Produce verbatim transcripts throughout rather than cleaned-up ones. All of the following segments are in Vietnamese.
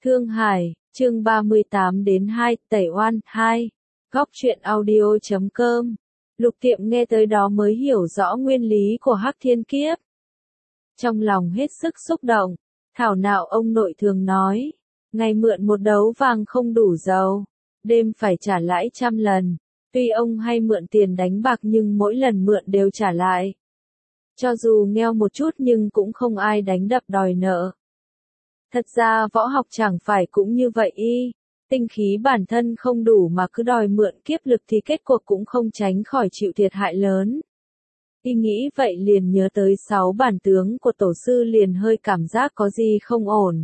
Thương Hải, chương ba mươi tám đến hai, Tẩy Oan, hai. Góc truyện audio chấm com. Lục Tiệm nghe tới đó mới hiểu rõ nguyên lý của Hắc Thiên Kiếp. Trong lòng hết sức xúc động, thảo nào ông nội thường nói, ngày mượn một đấu vàng không đủ giàu, đêm phải trả lãi trăm lần. Tuy ông hay mượn tiền đánh bạc nhưng mỗi lần mượn đều trả lại. Cho dù nghèo một chút nhưng cũng không ai đánh đập đòi nợ. Thật ra võ học chẳng phải cũng như vậy y, tinh khí bản thân không đủ mà cứ đòi mượn kiếp lực thì kết cuộc cũng không tránh khỏi chịu thiệt hại lớn. Y nghĩ vậy liền nhớ tới sáu bản tướng của tổ sư liền hơi cảm giác có gì không ổn.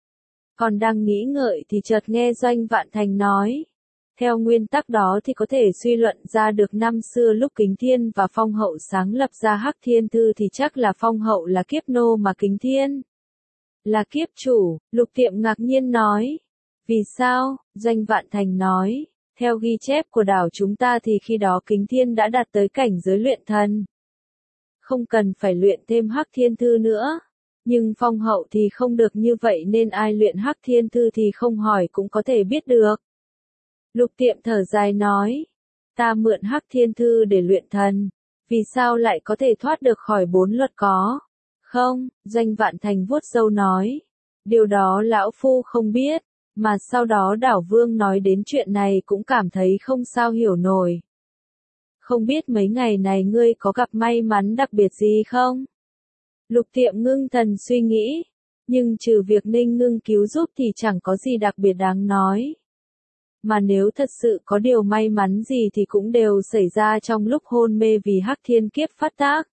Còn đang nghĩ ngợi thì chợt nghe Doanh Vạn Thành nói. Theo nguyên tắc đó thì có thể suy luận ra được năm xưa lúc Kính Thiên và Phong Hậu sáng lập ra Hắc Thiên Thư thì chắc là Phong Hậu là kiếp nô mà Kính Thiên là kiếp chủ. Lục Tiệm ngạc nhiên nói. Vì sao? Doanh Vạn Thành nói. Theo ghi chép của đảo chúng ta thì khi đó Kính Thiên đã đạt tới cảnh giới luyện thần. Không cần phải luyện thêm Hắc Thiên Thư nữa. Nhưng Phong Hậu thì không được như vậy nên ai luyện Hắc Thiên Thư thì không hỏi cũng có thể biết được. Lục Tiệm thở dài nói. Ta mượn Hắc Thiên Thư để luyện thần. Vì sao lại có thể thoát được khỏi bốn luật có? Không, Doanh Vạn Thành vuốt râu nói. Điều đó lão phu không biết, mà sau đó đảo vương nói đến chuyện này cũng cảm thấy không sao hiểu nổi. Không biết mấy ngày này ngươi có gặp may mắn đặc biệt gì không? Lục Tiệm ngưng thần suy nghĩ, nhưng trừ việc Ninh Ngưng cứu giúp thì chẳng có gì đặc biệt đáng nói. Mà nếu thật sự có điều may mắn gì thì cũng đều xảy ra trong lúc hôn mê vì Hắc Thiên Kiếp phát tác.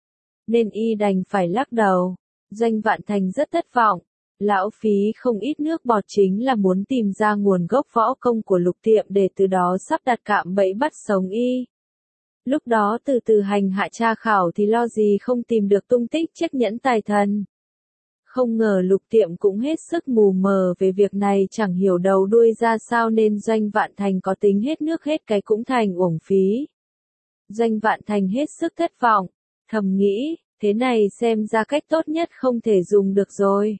Nên y đành phải lắc đầu. Doanh Vạn Thành rất thất vọng. Lão phí không ít nước bọt chính là muốn tìm ra nguồn gốc võ công của Lục Tiệm để từ đó sắp đặt cạm bẫy bắt sống y. Lúc đó từ từ hành hạ tra khảo thì lo gì không tìm được tung tích chiếc nhẫn tài thần. Không ngờ Lục Tiệm cũng hết sức mù mờ về việc này, chẳng hiểu đầu đuôi ra sao nên Doanh Vạn Thành có tính hết nước hết cái cũng thành uổng phí. Doanh Vạn Thành hết sức thất vọng, thầm nghĩ, thế này xem ra cách tốt nhất không thể dùng được rồi.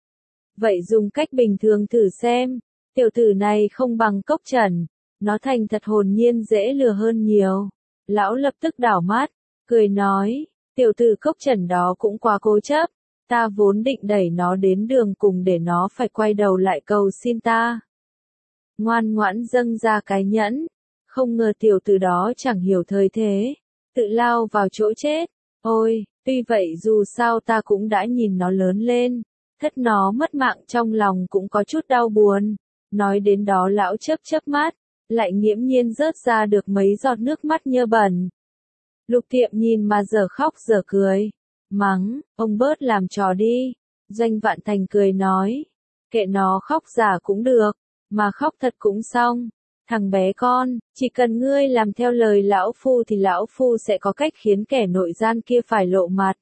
Vậy dùng cách bình thường thử xem, tiểu tử này không bằng Cốc Trần, nó thành thật hồn nhiên dễ lừa hơn nhiều. Lão lập tức đảo mắt, cười nói, tiểu tử Cốc Trần đó cũng quá cố chấp. Ta vốn định đẩy nó đến đường cùng để nó phải quay đầu lại cầu xin ta. Ngoan ngoãn dâng ra cái nhẫn. Không ngờ tiểu tử đó chẳng hiểu thời thế. Tự lao vào chỗ chết. Ôi, tuy vậy dù sao ta cũng đã nhìn nó lớn lên. Thất nó mất mạng trong lòng cũng có chút đau buồn. Nói đến đó lão chớp chớp mắt. Lại nghiễm nhiên rớt ra được mấy giọt nước mắt nhơ bẩn. Lục Tiệm nhìn mà giờ khóc giờ cười. Mắng, ông bớt làm trò đi. Doanh Vạn Thành cười nói. Kệ nó khóc giả cũng được, mà khóc thật cũng xong. Thằng bé con, chỉ cần ngươi làm theo lời lão phu thì lão phu sẽ có cách khiến kẻ nội gian kia phải lộ mặt.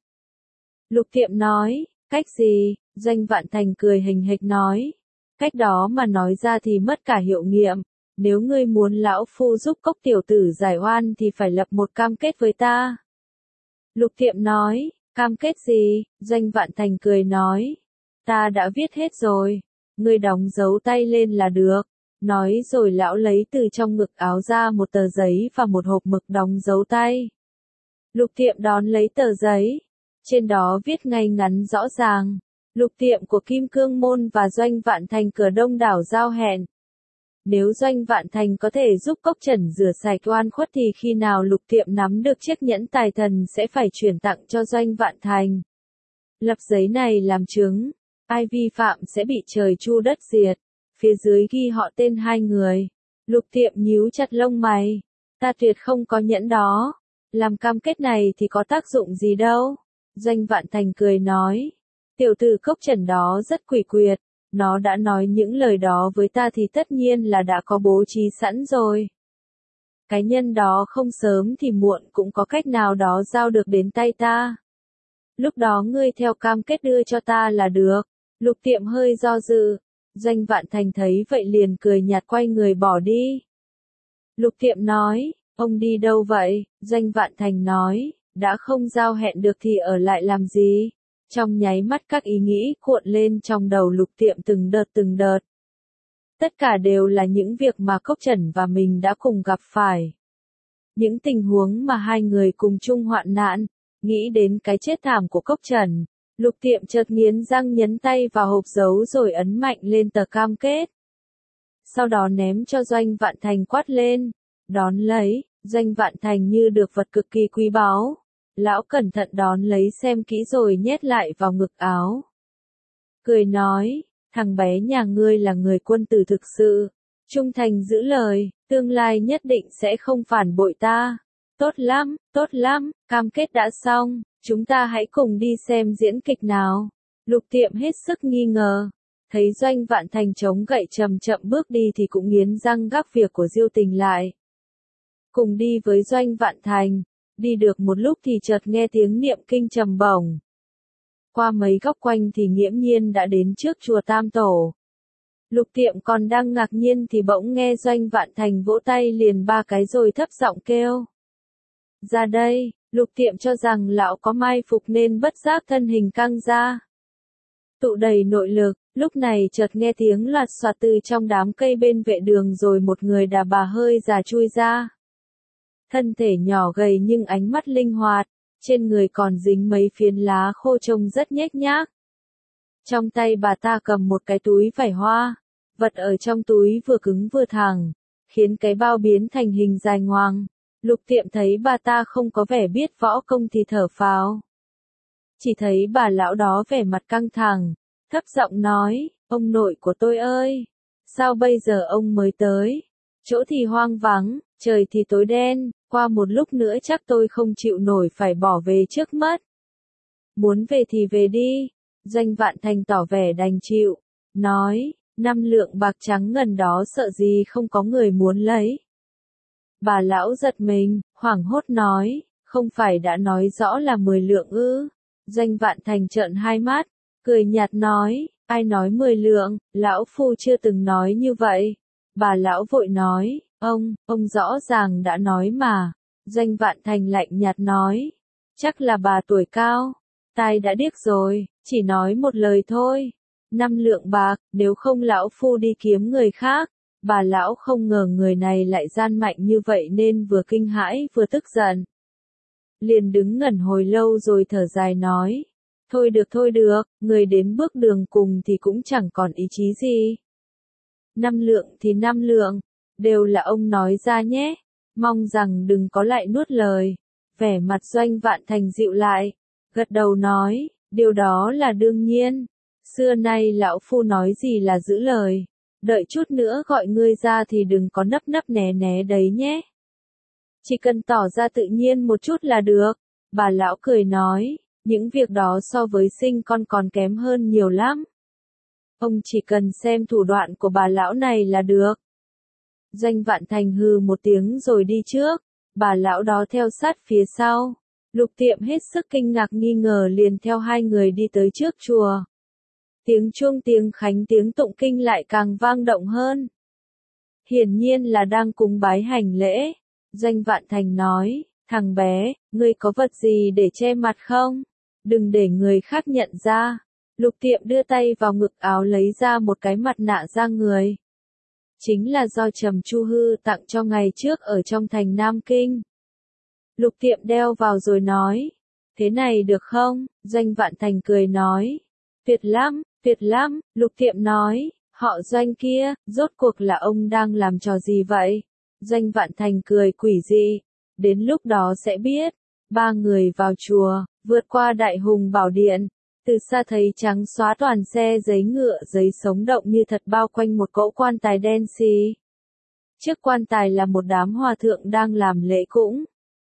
Lục Tiệm nói, cách gì? Doanh Vạn Thành cười hình hịch nói. Cách đó mà nói ra thì mất cả hiệu nghiệm. Nếu ngươi muốn lão phu giúp Cốc tiểu tử giải oan thì phải lập một cam kết với ta. Lục Tiệm nói. Cam kết gì? Doanh Vạn Thành cười nói. Ta đã viết hết rồi. Ngươi đóng dấu tay lên là được. Nói rồi lão lấy từ trong ngực áo ra một tờ giấy và một hộp mực đóng dấu tay. Lục Tiệm đón lấy tờ giấy. Trên đó viết ngay ngắn rõ ràng. Lục Tiệm của Kim Cương Môn và Doanh Vạn Thành cửa Đông đảo giao hẹn. Nếu Doanh Vạn Thành có thể giúp Cốc Trần rửa sạch oan khuất thì khi nào Lục Tiệm nắm được chiếc nhẫn tài thần sẽ phải chuyển tặng cho Doanh Vạn Thành. Lập giấy này làm chứng, ai vi phạm sẽ bị trời chu đất diệt. Phía dưới ghi họ tên hai người. Lục Tiệm nhíu chặt lông mày. Ta tuyệt không có nhẫn đó. Làm cam kết này thì có tác dụng gì đâu. Doanh Vạn Thành cười nói. Tiểu tử Cốc Trần đó rất quỷ quyệt. Nó đã nói những lời đó với ta thì tất nhiên là đã có bố trí sẵn rồi. Cái nhân đó không sớm thì muộn cũng có cách nào đó giao được đến tay ta. Lúc đó ngươi theo cam kết đưa cho ta là được. Lục Tiệm hơi do dự. Doanh Vạn Thành thấy vậy liền cười nhạt quay người bỏ đi. Lục Tiệm nói, ông đi đâu vậy? Doanh Vạn Thành nói, đã không giao hẹn được thì ở lại làm gì? Trong nháy mắt các ý nghĩ cuộn lên trong đầu Lục Tiệm từng đợt từng đợt. Tất cả đều là những việc mà Cốc Trần và mình đã cùng gặp phải. Những tình huống mà hai người cùng chung hoạn nạn, nghĩ đến cái chết thảm của Cốc Trần, Lục Tiệm chợt nghiến răng nhấn tay vào hộp dấu rồi ấn mạnh lên tờ cam kết. Sau đó ném cho Doanh Vạn Thành quát lên, đón lấy, Doanh Vạn Thành như được vật cực kỳ quý báu. Lão cẩn thận đón lấy xem kỹ rồi nhét lại vào ngực áo. Cười nói, thằng bé nhà ngươi là người quân tử thực sự, trung thành giữ lời, tương lai nhất định sẽ không phản bội ta. Tốt lắm, tốt lắm, cam kết đã xong, chúng ta hãy cùng đi xem diễn kịch nào. Lục Tiệm hết sức nghi ngờ, thấy Doanh Vạn Thành chống gậy chậm chậm bước đi thì cũng nghiến răng gác việc của Diêu Tình lại. Cùng đi với Doanh Vạn Thành, đi được một lúc thì chợt nghe tiếng niệm kinh trầm bổng. Qua mấy góc quanh thì nghiễm nhiên đã đến trước chùa Tam Tổ. Lục Tiệm còn đang ngạc nhiên thì bỗng nghe Doanh Vạn Thành vỗ tay liền ba cái rồi thấp giọng kêu. Ra đây, Lục Tiệm cho rằng lão có mai phục nên bất giác thân hình căng ra. Tụ đầy nội lực, lúc này chợt nghe tiếng loạt soạt từ trong đám cây bên vệ đường rồi một người đà bà hơi già chui ra. Thân thể nhỏ gầy nhưng ánh mắt linh hoạt, trên người còn dính mấy phiến lá khô trông rất nhếch nhác. Trong tay bà ta cầm một cái túi vải hoa, vật ở trong túi vừa cứng vừa thẳng, khiến cái bao biến thành hình dài ngoằng. Lục Tiệm thấy bà ta không có vẻ biết võ công thì thở phào. Chỉ thấy bà lão đó vẻ mặt căng thẳng, thấp giọng nói, ông nội của tôi ơi, sao bây giờ ông mới tới? Chỗ thì hoang vắng, trời thì tối đen, qua một lúc nữa chắc tôi không chịu nổi phải bỏ về trước mất. Muốn về thì về đi, Doanh Vạn Thành tỏ vẻ đành chịu, nói, năm lượng bạc trắng ngần đó sợ gì không có người muốn lấy. Bà lão giật mình, hoảng hốt nói, không phải đã nói rõ là mười lượng ư? Doanh Vạn Thành trợn hai mắt, cười nhạt nói, ai nói mười lượng, lão phu chưa từng nói như vậy. Bà lão vội nói, ông, ông rõ ràng đã nói mà. Doanh Vạn Thành lạnh nhạt nói, chắc là bà tuổi cao, tai đã điếc rồi, chỉ nói một lời thôi. Năm lượng bạc, nếu không lão phu đi kiếm người khác. Bà lão không ngờ người này lại gian mạnh như vậy nên vừa kinh hãi vừa tức giận. Liền đứng ngẩn hồi lâu rồi thở dài nói, thôi được thôi được, người đến bước đường cùng thì cũng chẳng còn ý chí gì. Năm lượng thì năm lượng, đều là ông nói ra nhé, mong rằng đừng có lại nuốt lời. Vẻ mặt Doanh Vạn Thành dịu lại, gật đầu nói, điều đó là đương nhiên, xưa nay lão phu nói gì là giữ lời. Đợi chút nữa gọi ngươi ra thì đừng có nấp nấp né né đấy nhé. Chỉ cần tỏ ra tự nhiên một chút là được. Bà lão cười nói, những việc đó so với sinh con còn kém hơn nhiều lắm. Ông chỉ cần xem thủ đoạn của bà lão này là được. Doanh Vạn Thành hừ một tiếng rồi đi trước, bà lão đó theo sát phía sau. Lục Tiệm hết sức kinh ngạc nghi ngờ liền theo hai người đi tới trước chùa. Tiếng chuông tiếng khánh tiếng tụng kinh lại càng vang động hơn. Hiển nhiên là đang cúng bái hành lễ. Doanh Vạn Thành nói, thằng bé, ngươi có vật gì để che mặt không? Đừng để người khác nhận ra. Lục Tiệm đưa tay vào ngực áo lấy ra một cái mặt nạ da người. Chính là do Trầm Chu Hư tặng cho ngày trước ở trong thành Nam Kinh. Lục Tiệm đeo vào rồi nói, thế này được không? Doanh Vạn Thành cười nói, tuyệt lắm, tuyệt lắm. Lục Tiệm nói, họ Doanh kia, rốt cuộc là ông đang làm trò gì vậy? Doanh Vạn Thành cười quỷ dị, đến lúc đó sẽ biết. Ba người vào chùa, vượt qua Đại Hùng Bảo Điện, từ xa thấy trắng xóa toàn xe giấy ngựa giấy sống động như thật bao quanh một cỗ quan tài đen xì. Trước quan tài là một đám hòa thượng đang làm lễ cúng.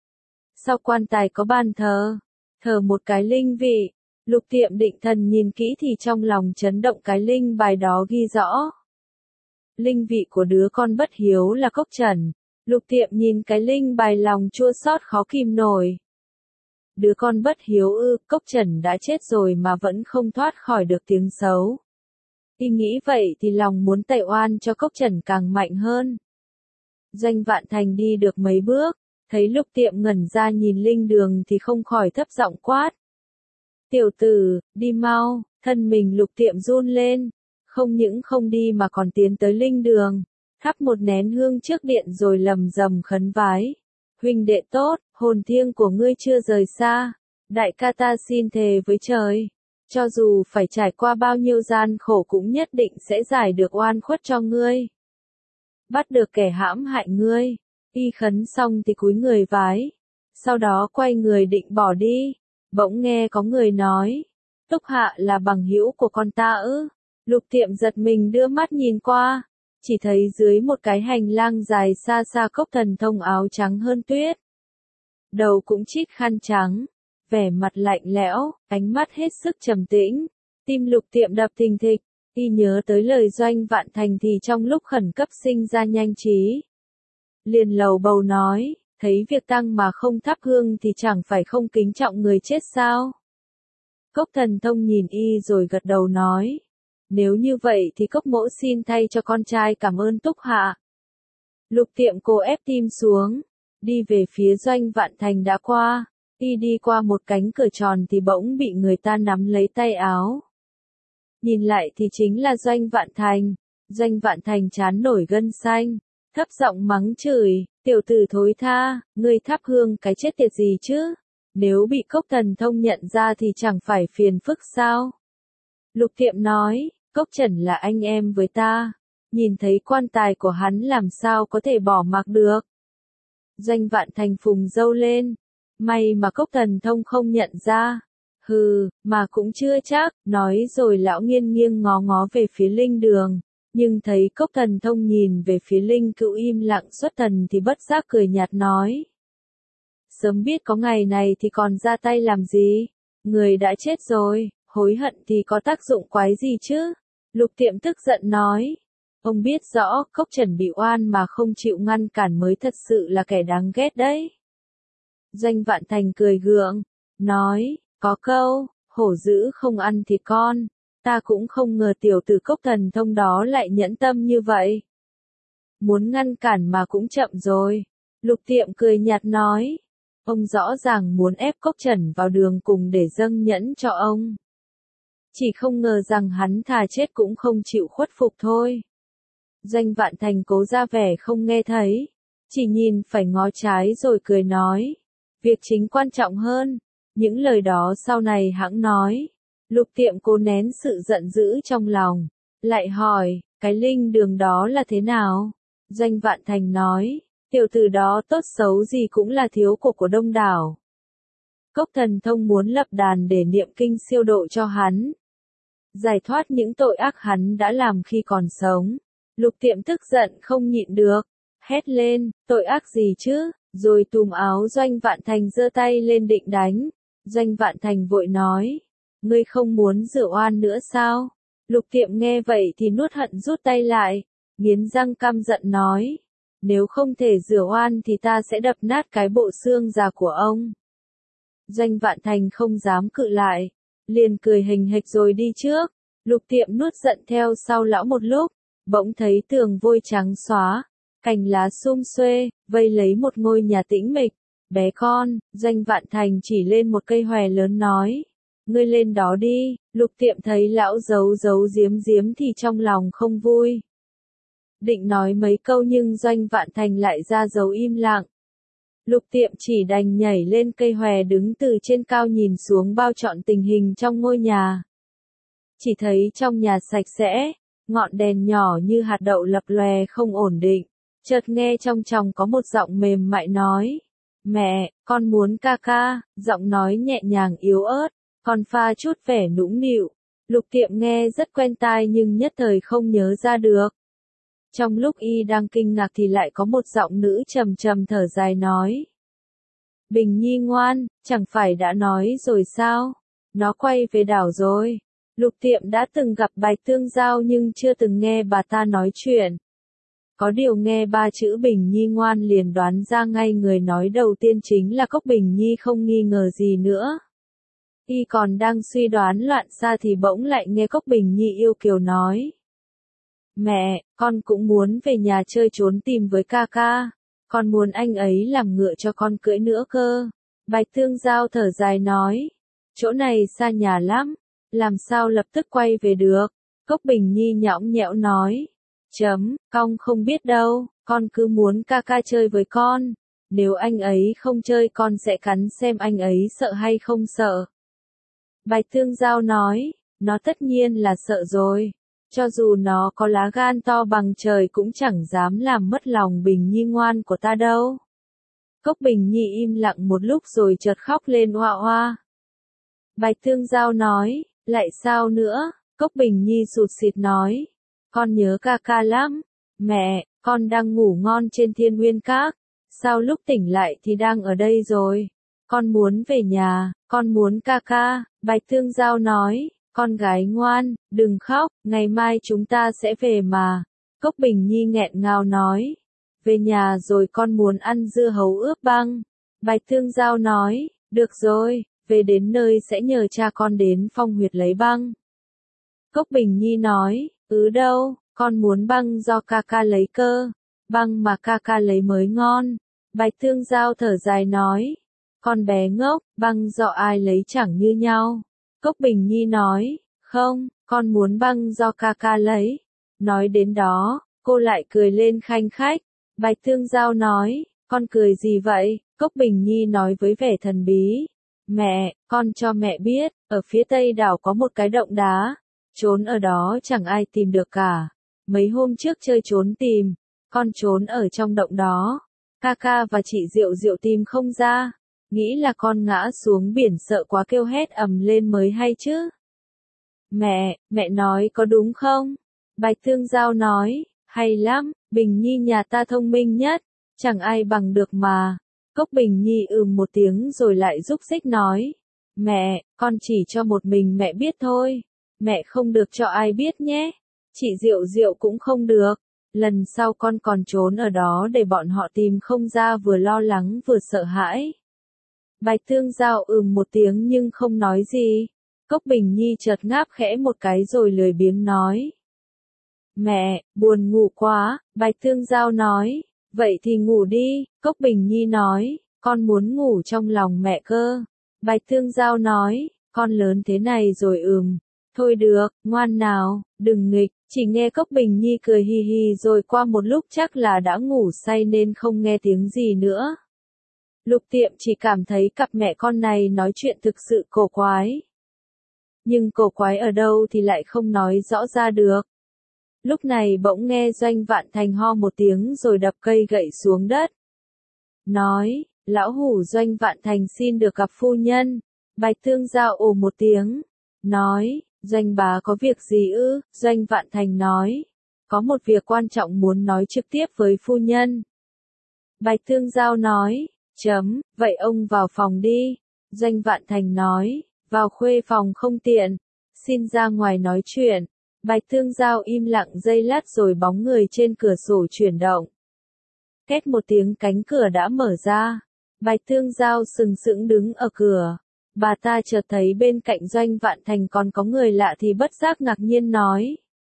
Sau quan tài có bàn thờ, thờ một cái linh vị. Lục Tiệm định thần nhìn kỹ thì trong lòng chấn động, cái linh bài đó ghi rõ. Linh vị của đứa con bất hiếu là Cốc Trần. Lục Tiệm nhìn cái linh bài lòng chua xót khó kìm nổi. Đứa con bất hiếu ư, Cốc Trần đã chết rồi mà vẫn không thoát khỏi được tiếng xấu. Y nghĩ vậy thì lòng muốn tẩy oan cho Cốc Trần càng mạnh hơn. Doanh Vạn Thành đi được mấy bước, thấy Lục Tiệm ngẩn ra nhìn linh đường thì không khỏi thấp giọng quát. Tiểu tử, đi mau, thân mình Lục Tiệm run lên, không những không đi mà còn tiến tới linh đường, thắp một nén hương trước điện rồi lầm rầm khấn vái. Huynh đệ tốt, hồn thiêng của ngươi chưa rời xa, đại ca ta xin thề với trời, cho dù phải trải qua bao nhiêu gian khổ cũng nhất định sẽ giải được oan khuất cho ngươi. Bắt được kẻ hãm hại ngươi, y khấn xong thì cúi người vái, sau đó quay người định bỏ đi, bỗng nghe có người nói, Túc Hạ là bằng hữu của con ta ư. Lục Tiệm giật mình đưa mắt nhìn qua, chỉ thấy dưới một cái hành lang dài xa xa Cốc Thần Thông áo trắng hơn tuyết. Đầu cũng chít khăn trắng, vẻ mặt lạnh lẽo, ánh mắt hết sức trầm tĩnh, tim Lục Tiệm đập thình thịch, y nhớ tới lời Doanh Vạn Thành thì trong lúc khẩn cấp sinh ra nhanh trí. Liền lầu bầu nói, thấy việc tăng mà không thắp hương thì chẳng phải không kính trọng người chết sao? Cốc Thần Thông nhìn y rồi gật đầu nói, nếu như vậy thì Cốc mỗ xin thay cho con trai cảm ơn Túc Hạ. Lục Tiệm cố ép tim xuống, đi về phía Doanh Vạn Thành đã qua, y đi qua một cánh cửa tròn thì bỗng bị người ta nắm lấy tay áo. Nhìn lại thì chính là Doanh Vạn Thành, Doanh Vạn Thành trán nổi gân xanh, thấp giọng mắng chửi, tiểu tử thối tha, ngươi thắp hương cái chết tiệt gì chứ, nếu bị Cốc Thần Thông nhận ra thì chẳng phải phiền phức sao. Lục Tiệm nói, Cốc Trần là anh em với ta, nhìn thấy quan tài của hắn làm sao có thể bỏ mặc được. Doanh Vạn Thành phùng râu lên, may mà Cốc Thần Thông không nhận ra. Hừ, mà cũng chưa chắc, nói rồi lão nghiêng nghiêng ngó ngó về phía linh đường, nhưng thấy Cốc Thần Thông nhìn về phía linh cữu im lặng xuất thần thì bất giác cười nhạt nói. Sớm biết có ngày này thì còn ra tay làm gì, người đã chết rồi, hối hận thì có tác dụng quái gì chứ. Lục Tiệm tức giận nói, ông biết rõ Cốc Trần bị oan mà không chịu ngăn cản mới thật sự là kẻ đáng ghét đấy. Doanh Vạn Thành cười gượng, nói, có câu, hổ dữ không ăn thịt con, ta cũng không ngờ tiểu tử Cốc Thần Thông đó lại nhẫn tâm như vậy. Muốn ngăn cản mà cũng chậm rồi. Lục Tiệm cười nhạt nói, ông rõ ràng muốn ép Cốc Trần vào đường cùng để dâng nhẫn cho ông. Chỉ không ngờ rằng hắn thà chết cũng không chịu khuất phục thôi. Doanh Vạn Thành cố ra vẻ không nghe thấy, chỉ nhìn phải ngó trái rồi cười nói, việc chính quan trọng hơn. Những lời đó sau này hãng nói. Lục Tiệm cố nén sự giận dữ trong lòng, lại hỏi, cái linh đường đó là thế nào? Doanh Vạn Thành nói, tiểu tử đó tốt xấu gì cũng là thiếu của của đông đảo. Cốc Thần Thông muốn lập đàn để niệm kinh siêu độ cho hắn, giải thoát những tội ác hắn đã làm khi còn sống. Lục Tiệm tức giận không nhịn được, hét lên, tội ác gì chứ, rồi túm áo Doanh Vạn Thành giơ tay lên định đánh. Doanh Vạn Thành vội nói, ngươi không muốn rửa oan nữa sao? Lục Tiệm nghe vậy thì nuốt hận rút tay lại, nghiến răng căm giận nói, nếu không thể rửa oan thì ta sẽ đập nát cái bộ xương già của ông. Doanh Vạn Thành không dám cự lại, liền cười hình hịch rồi đi trước. Lục Tiệm nuốt giận theo sau lão một lúc, bỗng thấy tường vôi trắng xóa, cành lá sum xuê, vây lấy một ngôi nhà tĩnh mịch. Bé con, Doanh Vạn Thành chỉ lên một cây hòe lớn nói, ngươi lên đó đi. Lục Tiệm thấy lão giấu giấu giếm giếm thì trong lòng không vui. Định nói mấy câu nhưng Doanh Vạn Thành lại ra dấu im lặng. Lục Tiệm chỉ đành nhảy lên cây hòe đứng từ trên cao nhìn xuống bao trọn tình hình trong ngôi nhà. Chỉ thấy trong nhà sạch sẽ, ngọn đèn nhỏ như hạt đậu lập lòe không ổn định, chợt nghe trong tròng có một giọng mềm mại nói, mẹ, con muốn ca ca, giọng nói nhẹ nhàng yếu ớt, còn pha chút vẻ nũng nịu. Lục Tiệm nghe rất quen tai nhưng nhất thời không nhớ ra được. Trong lúc y đang kinh ngạc thì lại có một giọng nữ trầm trầm thở dài nói. Bình Nhi ngoan, chẳng phải đã nói rồi sao? Nó quay về đảo rồi. Lục Tiệm đã từng gặp Bạch Tương Giao nhưng chưa từng nghe bà ta nói chuyện. Có điều nghe ba chữ Bình Nhi ngoan liền đoán ra ngay người nói đầu tiên chính là Cốc Bình Nhi không nghi ngờ gì nữa. Y còn đang suy đoán loạn xa thì bỗng lại nghe Cốc Bình Nhi yêu kiều nói. Mẹ, con cũng muốn về nhà chơi trốn tìm với ca ca. Con muốn anh ấy làm ngựa cho con cưỡi nữa cơ. Bạch Tương Giao thở dài nói. chỗ này xa nhà lắm, làm sao lập tức quay về được? Cốc Bình Nhi nhõng nhẽo nói. Chấm, cong không biết đâu, con cứ muốn ca ca chơi với con. Nếu anh ấy không chơi con sẽ cắn xem anh ấy sợ hay không sợ. Bạch Tương Giao nói, nó tất nhiên là sợ rồi. Cho dù nó có lá gan to bằng trời cũng chẳng dám làm mất lòng Bình Nhi ngoan của ta đâu. Cốc Bình Nhi im lặng một lúc rồi chợt khóc lên oa oa. Bạch Tương Giao nói, lại sao nữa? Cốc Bình Nhi sụt sịt nói, con nhớ ca ca lắm. Mẹ, con đang ngủ ngon trên Thiên Nguyên Các. Sao lúc tỉnh lại thì đang ở đây rồi? Con muốn về nhà, con muốn ca ca. Bạch Tương Giao nói, con gái ngoan, đừng khóc, ngày mai chúng ta sẽ về mà. Cốc Bình Nhi nghẹn ngào nói, về nhà rồi con muốn ăn dưa hấu ướp băng. Bạch Tương Giao nói, được rồi, về đến nơi sẽ nhờ cha con đến Phong Huyệt lấy băng. Cốc Bình Nhi nói, ứ đâu, con muốn băng do ca ca lấy cơ, băng mà ca ca lấy mới ngon. Bạch Tương Giao thở dài nói, con bé ngốc, băng do ai lấy chẳng như nhau. Cốc Bình Nhi nói, không, con muốn băng do ca ca lấy. Nói đến đó, cô lại cười lên khanh khách. Bạch Tương Giao nói, con cười gì vậy? Cốc Bình Nhi nói với vẻ thần bí, mẹ, con cho mẹ biết, ở phía tây đảo có một cái động đá, trốn ở đó chẳng ai tìm được cả. Mấy hôm trước chơi trốn tìm, con trốn ở trong động đó, ca ca và chị Diệu Diệu tìm không ra, nghĩ là con ngã xuống biển sợ quá kêu hét ầm lên mới hay chứ. Mẹ, mẹ nói có đúng không? Bạch Tương Giao nói, hay lắm, Bình Nhi nhà ta thông minh nhất, chẳng ai bằng được mà. Cốc Bình Nhi ừm một tiếng rồi lại rúc xích nói, mẹ, con chỉ cho một mình mẹ biết thôi, mẹ không được cho ai biết nhé, chị Diệu Diệu cũng không được, lần sau con còn trốn ở đó để bọn họ tìm không ra vừa lo lắng vừa sợ hãi. Bạch Tương Giao ừm một tiếng nhưng không nói gì. Cốc Bình Nhi chợt ngáp khẽ một cái rồi lười biếng nói, mẹ, buồn ngủ quá. Bạch Tương Giao nói, vậy thì ngủ đi. Cốc Bình Nhi nói, con muốn ngủ trong lòng mẹ cơ. Bạch Tương Giao nói, con lớn thế này rồi ừm. Thôi được, ngoan nào, đừng nghịch. Chỉ nghe Cốc Bình Nhi cười hì hì rồi qua một lúc chắc là đã ngủ say nên không nghe tiếng gì nữa. Lục Tiệm chỉ cảm thấy cặp mẹ con này nói chuyện thực sự cổ quái. Nhưng cổ quái ở đâu thì lại không nói rõ ra được. Lúc này bỗng nghe Doanh Vạn Thành ho một tiếng rồi đập cây gậy xuống đất. Nói, lão hủ Doanh Vạn Thành xin được gặp phu nhân. Bạch Tương Giao ồ một tiếng. Nói, Doanh bá có việc gì ư? Doanh Vạn Thành nói, có một việc quan trọng muốn nói trực tiếp với phu nhân. Bạch Tương Giao nói, chấm, vậy ông vào phòng đi. Doanh Vạn Thành nói, vào khuê phòng không tiện, xin ra ngoài nói chuyện. Bạch Tương Giao im lặng giây lát rồi bóng người trên cửa sổ chuyển động. Két một tiếng cánh cửa đã mở ra. Bạch Tương Giao sừng sững đứng ở cửa. Bà ta chợt thấy bên cạnh Doanh Vạn Thành còn có người lạ thì bất giác ngạc nhiên nói.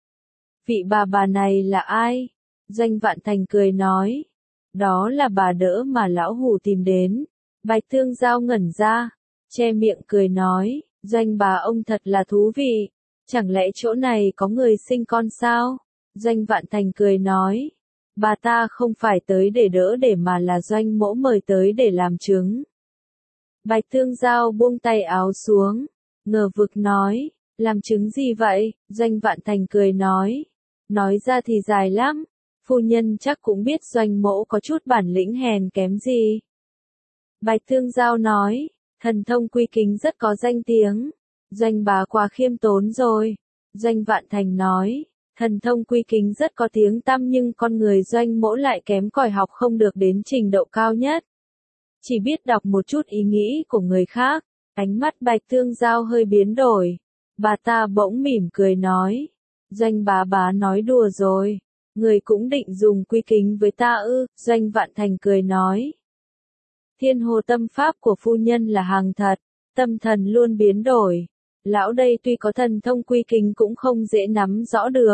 Vị bà bà này là ai? Doanh Vạn Thành cười nói. Đó là bà đỡ mà lão hủ tìm đến. Bạch Tương Giao ngẩn ra, che miệng cười nói, Doanh bà ông thật là thú vị. Chẳng lẽ chỗ này có người sinh con sao? Doanh Vạn Thành cười nói, bà ta không phải tới để đỡ để mà là Doanh mỗ mời tới để làm chứng. Bạch Tương Giao buông tay áo xuống, ngờ vực nói, làm chứng gì vậy? Doanh Vạn Thành cười nói, nói ra thì dài lắm, phu nhân chắc cũng biết Doanh mỗ có chút bản lĩnh hèn kém gì. Bạch Tương Giao nói, thần thông quy kính rất có danh tiếng. Doanh bá quá khiêm tốn rồi. Doanh Vạn Thành nói, thần thông quy kính rất có tiếng tăm nhưng con người Doanh mỗ lại kém cỏi, học không được đến trình độ cao nhất. Chỉ biết đọc một chút ý nghĩ của người khác. Ánh mắt Bạch Tương Giao hơi biến đổi. Bà ta bỗng mỉm cười nói, Doanh bá bá nói đùa rồi. Người cũng định dùng quy kính với ta ư? Doanh Vạn Thành cười nói, Thiên Hồ tâm pháp của phu nhân là hàng thật, tâm thần luôn biến đổi. Lão đây tuy có thần thông quy kính cũng không dễ nắm rõ được.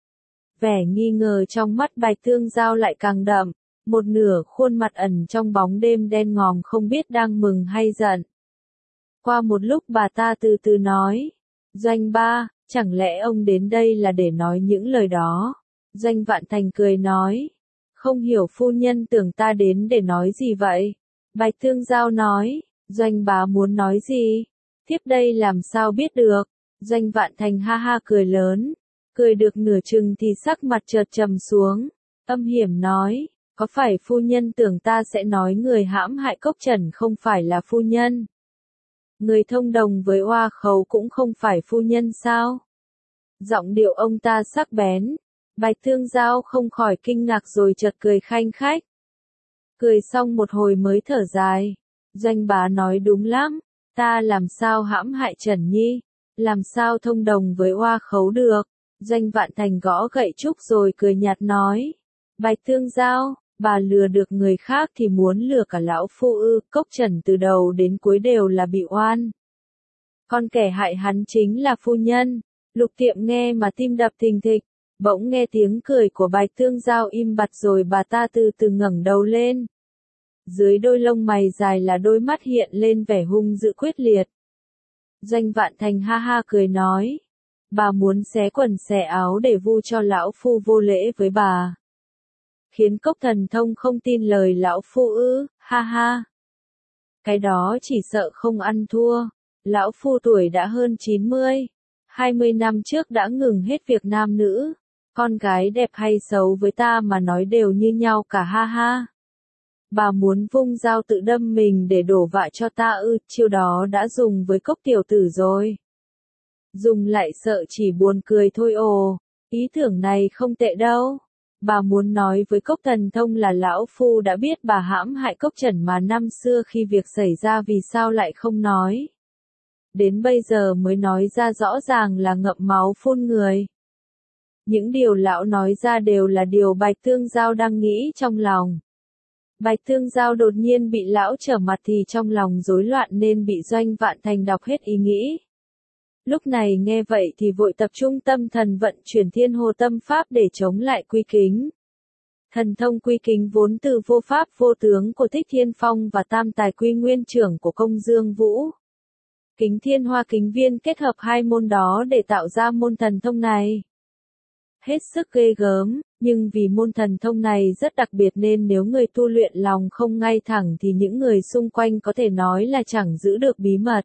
Vẻ nghi ngờ trong mắt Bạch Tương Giao lại càng đậm, một nửa khuôn mặt ẩn trong bóng đêm đen ngòm không biết đang mừng hay giận. Qua một lúc bà ta từ từ nói. Doanh ba, chẳng lẽ ông đến đây là để nói những lời đó? Doanh Vạn Thành cười nói. Không hiểu phu nhân tưởng ta đến để nói gì vậy? Bạch Tương Giao nói. Doanh bá muốn nói gì? Tiếp đây làm sao biết được? Doanh Vạn Thành ha ha cười lớn. Cười được nửa chừng thì sắc mặt chợt trầm xuống. Âm hiểm nói. Có phải phu nhân tưởng ta sẽ nói người hãm hại Cốc Trần không phải là phu nhân? Người thông đồng với oa khấu cũng không phải phu nhân sao? Giọng điệu ông ta sắc bén. Bạch Tương Giao không khỏi kinh ngạc rồi chợt cười khanh khách. Cười xong một hồi mới thở dài. Doanh bá nói đúng lắm. Ta làm sao hãm hại Trần Nhi? Làm sao thông đồng với oa khấu được? Doanh Vạn Thành gõ gậy trúc rồi cười nhạt nói. Bạch Tương Giao, bà lừa được người khác thì muốn lừa cả lão phu ư? Cốc Trần từ đầu đến cuối đều là bị oan. Còn kẻ hại hắn chính là phu nhân. Lục Tiệm nghe mà tim đập thình thịch. Bỗng nghe tiếng cười của Bạch Tương Giao im bặt rồi bà ta từ từ ngẩng đầu lên. Dưới đôi lông mày dài là đôi mắt hiện lên vẻ hung dữ quyết liệt. Doanh Vạn Thành ha ha cười nói. Bà muốn xé quần xẻ áo để vu cho lão phu vô lễ với bà. Khiến Cốc Thần Thông không tin lời lão phu ư, ha ha. Cái đó chỉ sợ không ăn thua. Lão phu tuổi đã hơn chín mươi. hai mươi năm trước đã ngừng hết việc nam nữ. Con gái đẹp hay xấu với ta mà nói đều như nhau cả ha ha. Bà muốn vung dao tự đâm mình để đổ vạ cho ta ư, chiêu đó đã dùng với Cốc tiểu tử rồi. Dùng lại sợ chỉ buồn cười thôi ồ, ý tưởng này không tệ đâu. Bà muốn nói với Cốc Thần Thông là lão phu đã biết bà hãm hại Cốc Trần mà năm xưa khi việc xảy ra vì sao lại không nói. Đến bây giờ mới nói ra rõ ràng là ngậm máu phun người. Những điều lão nói ra đều là điều Bạch Tương Giao đang nghĩ trong lòng. Bạch Tương Giao đột nhiên bị lão trở mặt thì trong lòng rối loạn nên bị Doanh Vạn Thành đọc hết ý nghĩ. Lúc này nghe vậy thì vội tập trung tâm thần vận chuyển Thiên Hồ Tâm Pháp để chống lại Quy Kính. Thần thông Quy Kính vốn từ vô pháp vô tướng của Thích Thiên Phong và tam tài Quy Nguyên trưởng của Công Dương Vũ. Kính Thiên Hoa Kính Viên kết hợp hai môn đó để tạo ra môn thần thông này. Hết sức ghê gớm, nhưng vì môn thần thông này rất đặc biệt nên nếu người tu luyện lòng không ngay thẳng thì những người xung quanh có thể nói là chẳng giữ được bí mật.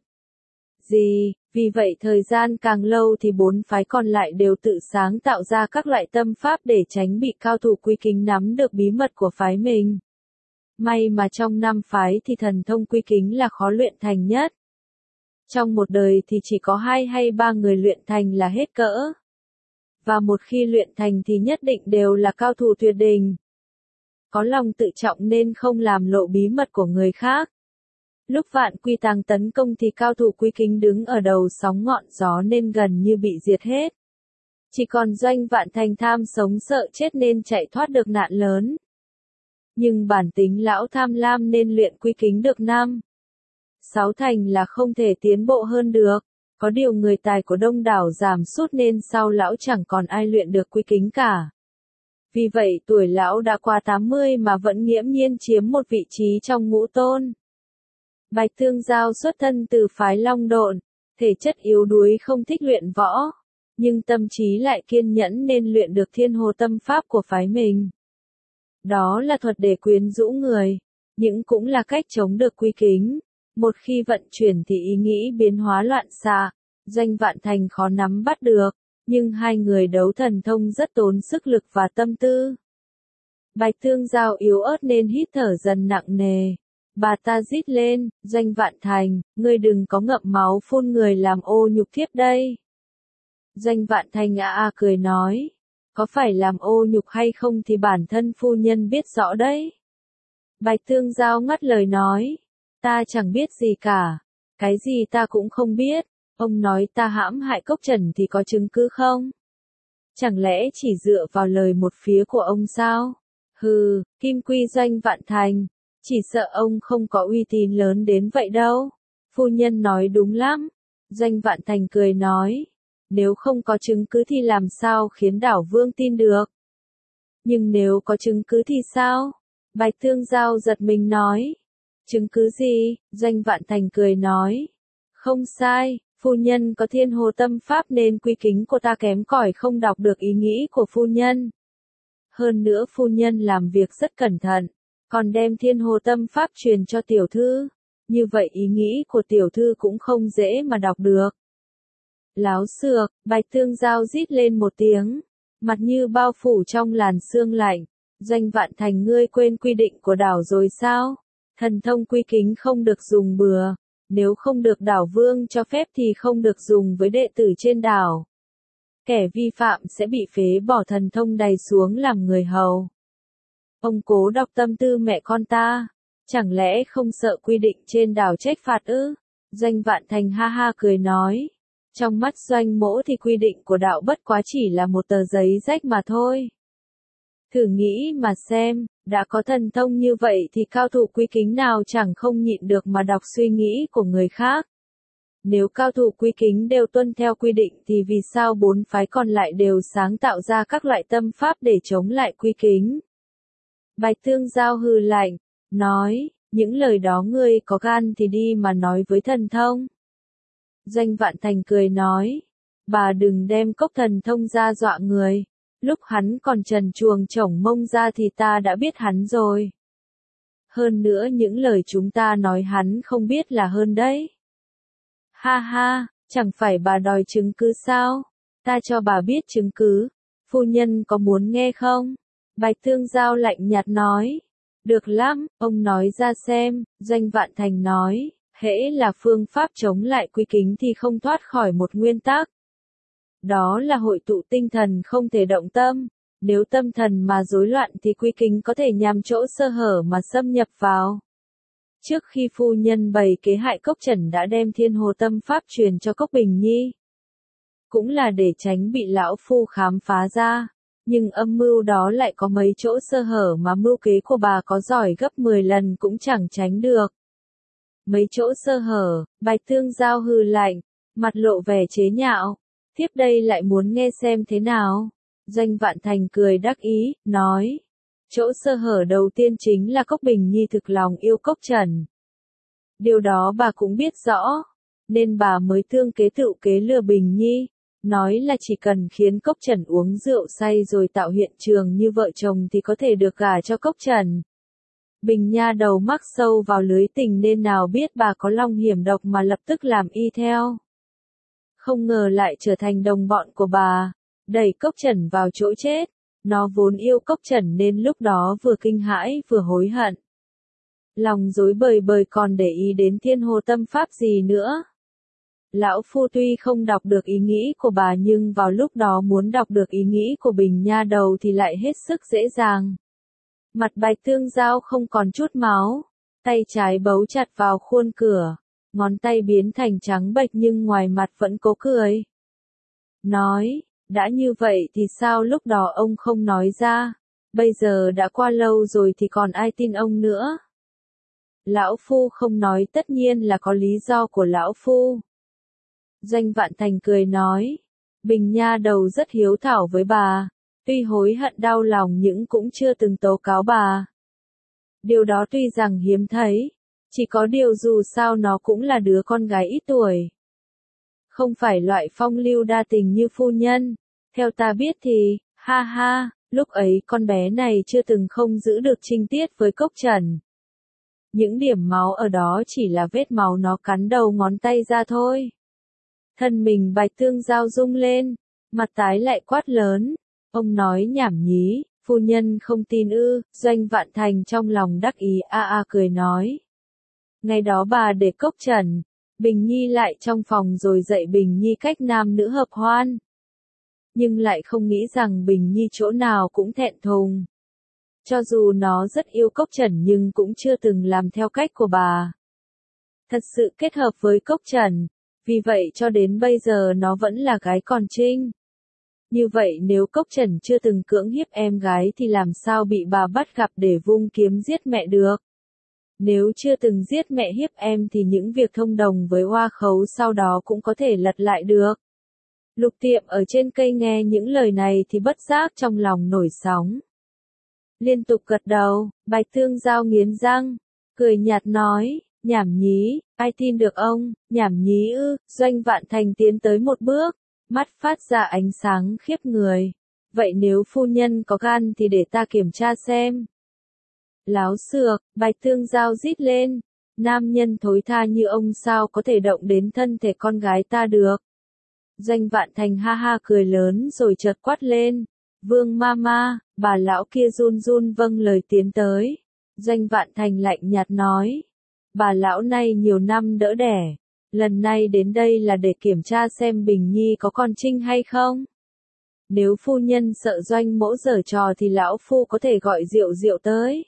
Gì, vì vậy thời gian càng lâu thì bốn phái còn lại đều tự sáng tạo ra các loại tâm pháp để tránh bị cao thủ Quy Kính nắm được bí mật của phái mình. May mà trong năm phái thì thần thông Quy Kính là khó luyện thành nhất. Trong một đời thì chỉ có hai hay ba người luyện thành là hết cỡ. Và một khi luyện thành thì nhất định đều là cao thủ tuyệt đỉnh. Có lòng tự trọng nên không làm lộ bí mật của người khác. Lúc Vạn Quy Tàng tấn công thì cao thủ Quy Kính đứng ở đầu sóng ngọn gió nên gần như bị diệt hết. Chỉ còn Doanh Vạn Thành tham sống sợ chết nên chạy thoát được nạn lớn. Nhưng bản tính lão tham lam nên luyện Quy Kính được năm sáu thành là không thể tiến bộ hơn được. Có điều người tài của đông đảo giảm sút nên sau lão chẳng còn ai luyện được Quy Kính cả. Vì vậy tuổi lão đã qua tám mươi mà vẫn nghiễm nhiên chiếm một vị trí trong ngũ tôn. Bạch Tương Giao xuất thân từ phái Long Độn, thể chất yếu đuối không thích luyện võ, nhưng tâm trí lại kiên nhẫn nên luyện được Thiên Hồ Tâm Pháp của phái mình. Đó là thuật để quyến rũ người, nhưng cũng là cách chống được Quy Kính. Một khi vận chuyển thì ý nghĩ biến hóa loạn xạ, Doanh Vạn Thành khó nắm bắt được, nhưng hai người đấu thần thông rất tốn sức lực và tâm tư. Bạch Tương Giao yếu ớt nên hít thở dần nặng nề. Bà ta rít lên, Doanh Vạn Thành, ngươi đừng có ngậm máu phun người làm ô nhục thiếp đây. Doanh Vạn Thành a a cười nói, có phải làm ô nhục hay không thì bản thân phu nhân biết rõ đấy. Bạch Tương Giao ngắt lời nói, ta chẳng biết gì cả, cái gì ta cũng không biết, ông nói ta hãm hại Cốc Trần thì có chứng cứ không? Chẳng lẽ chỉ dựa vào lời một phía của ông sao? Hừ, Kim Quy Doanh Vạn Thành, chỉ sợ ông không có uy tín lớn đến vậy đâu. Phu nhân nói đúng lắm. Doanh Vạn Thành cười nói, nếu không có chứng cứ thì làm sao khiến đảo vương tin được? Nhưng nếu có chứng cứ thì sao? Bạch Tương Giao giật mình nói. Chứng cứ gì? Doanh Vạn Thành cười nói. Không sai, phu nhân có thiên hồ tâm pháp nên quy kính của ta kém cỏi không đọc được ý nghĩ của phu nhân. Hơn nữa phu nhân làm việc rất cẩn thận, còn đem thiên hồ tâm pháp truyền cho tiểu thư. Như vậy ý nghĩ của tiểu thư cũng không dễ mà đọc được. Láo xược, Bạch Tương Giao rít lên một tiếng, mặt như bao phủ trong làn sương lạnh. Doanh Vạn Thành, ngươi quên quy định của đảo rồi sao? Thần thông quy kính không được dùng bừa, nếu không được đảo vương cho phép thì không được dùng với đệ tử trên đảo. Kẻ vi phạm sẽ bị phế bỏ thần thông đày xuống làm người hầu. Ông cố đọc tâm tư mẹ con ta, chẳng lẽ không sợ quy định trên đảo trách phạt ư? Doanh Vạn Thành ha ha cười nói. Trong mắt Doanh Mỗ thì quy định của đạo bất quá chỉ là một tờ giấy rách mà thôi. Thử nghĩ mà xem, đã có thần thông như vậy thì cao thủ quy kính nào chẳng không nhịn được mà đọc suy nghĩ của người khác. Nếu cao thủ quy kính đều tuân theo quy định thì vì sao bốn phái còn lại đều sáng tạo ra các loại tâm pháp để chống lại quy kính? Bạch Tương Giao hừ lạnh, nói, những lời đó ngươi có gan thì đi mà nói với thần thông. Doanh Vạn Thành cười nói, bà đừng đem cốc thần thông ra dọa người, lúc hắn còn trần truồng chổng mông ra thì ta đã biết hắn rồi. Hơn nữa những lời chúng ta nói hắn không biết là hơn đấy. Ha ha, chẳng phải bà đòi chứng cứ sao? Ta cho bà biết chứng cứ, phu nhân có muốn nghe không? Bạch Tương Giao lạnh nhạt nói. Được lắm, ông nói ra xem. Doanh Vạn Thành nói, hễ là phương pháp chống lại quy kính thì không thoát khỏi một nguyên tắc. Đó là hội tụ tinh thần không thể động tâm. Nếu tâm thần mà rối loạn thì quy kính có thể nhằm chỗ sơ hở mà xâm nhập vào. Trước khi phu nhân bày kế hại Cốc Trần đã đem thiên hồ tâm pháp truyền cho Cốc Bình Nhi. Cũng là để tránh bị lão phu khám phá ra. Nhưng âm mưu đó lại có mấy chỗ sơ hở mà mưu kế của bà có giỏi gấp mười lần cũng chẳng tránh được. Mấy chỗ sơ hở, Bạch Tương Giao hừ lạnh, mặt lộ vẻ chế nhạo. Tiếp đây lại muốn nghe xem thế nào. Doanh Vạn Thành cười đắc ý, nói. Chỗ sơ hở đầu tiên chính là Cốc Bình Nhi thực lòng yêu Cốc Trần. Điều đó bà cũng biết rõ, nên bà mới thương kế tự kế lừa Bình Nhi, nói là chỉ cần khiến Cốc Trần uống rượu say rồi tạo hiện trường như vợ chồng thì có thể được gả cho Cốc Trần. Bình Nha đầu mắc sâu vào lưới tình nên nào biết bà có lòng hiểm độc mà lập tức làm y theo. Không ngờ lại trở thành đồng bọn của bà, đẩy Cốc Trần vào chỗ chết. Nó vốn yêu Cốc Trần nên lúc đó vừa kinh hãi vừa hối hận. Lòng rối bời bời còn để ý đến thiên hồ tâm pháp gì nữa. Lão phu tuy không đọc được ý nghĩ của bà nhưng vào lúc đó muốn đọc được ý nghĩ của Bình Nha đầu thì lại hết sức dễ dàng. Mặt Bạch Tương Giao không còn chút máu, tay trái bấu chặt vào khuôn cửa, ngón tay biến thành trắng bệch nhưng ngoài mặt vẫn cố cười. Nói, đã như vậy thì sao lúc đó ông không nói ra, bây giờ đã qua lâu rồi thì còn ai tin ông nữa. Lão phu không nói tất nhiên là có lý do của lão phu. Doanh Vạn Thành cười nói, Bình Nha đầu rất hiếu thảo với bà, tuy hối hận đau lòng nhưng cũng chưa từng tố cáo bà. Điều đó tuy rằng hiếm thấy, chỉ có điều dù sao nó cũng là đứa con gái ít tuổi. Không phải loại phong lưu đa tình như phu nhân, theo ta biết thì, ha ha, lúc ấy con bé này chưa từng không giữ được trinh tiết với Cốc Trần. Những điểm máu ở đó chỉ là vết máu nó cắn đầu ngón tay ra thôi. Thân mình Bạch Tương Giao rung lên, mặt tái lại quát lớn, ông nói nhảm nhí, phu nhân không tin ư? Doanh Vạn Thành trong lòng đắc ý a a cười nói. Ngày đó bà để Cốc Trần, Bình Nhi lại trong phòng rồi dạy Bình Nhi cách nam nữ hợp hoan. Nhưng lại không nghĩ rằng Bình Nhi chỗ nào cũng thẹn thùng. Cho dù nó rất yêu Cốc Trần nhưng cũng chưa từng làm theo cách của bà. Thật sự kết hợp với Cốc Trần, vì vậy cho đến bây giờ nó vẫn là gái còn trinh. Như vậy nếu Cốc Trần chưa từng cưỡng hiếp em gái thì làm sao bị bà bắt gặp để vung kiếm giết mẹ được? Nếu chưa từng giết mẹ hiếp em thì những việc thông đồng với Hoa Khấu sau đó cũng có thể lật lại được. Lục Tiệm ở trên cây nghe những lời này thì bất giác trong lòng nổi sóng. Liên tục gật đầu, Bạch Tương Giao nghiến răng, cười nhạt nói, nhảm nhí, Ai tin được ông, nhảm nhí ư? Doanh Vạn Thành tiến tới một bước, mắt phát ra ánh sáng khiếp người. Vậy nếu phu nhân có gan thì để ta kiểm tra xem. Láo xược, Bạch Tương Giao rít lên. Nam nhân thối tha như ông sao có thể động đến thân thể con gái ta được. Doanh Vạn Thành ha ha cười lớn rồi chợt quát lên. Vương Mama, bà lão kia run run vâng lời tiến tới. Doanh Vạn Thành lạnh nhạt nói. Bà lão này nhiều năm đỡ đẻ. Lần này đến đây là để kiểm tra xem Bình Nhi có còn trinh hay không. Nếu phu nhân sợ Doanh mỗ giở trò thì lão phu có thể gọi rượu rượu tới.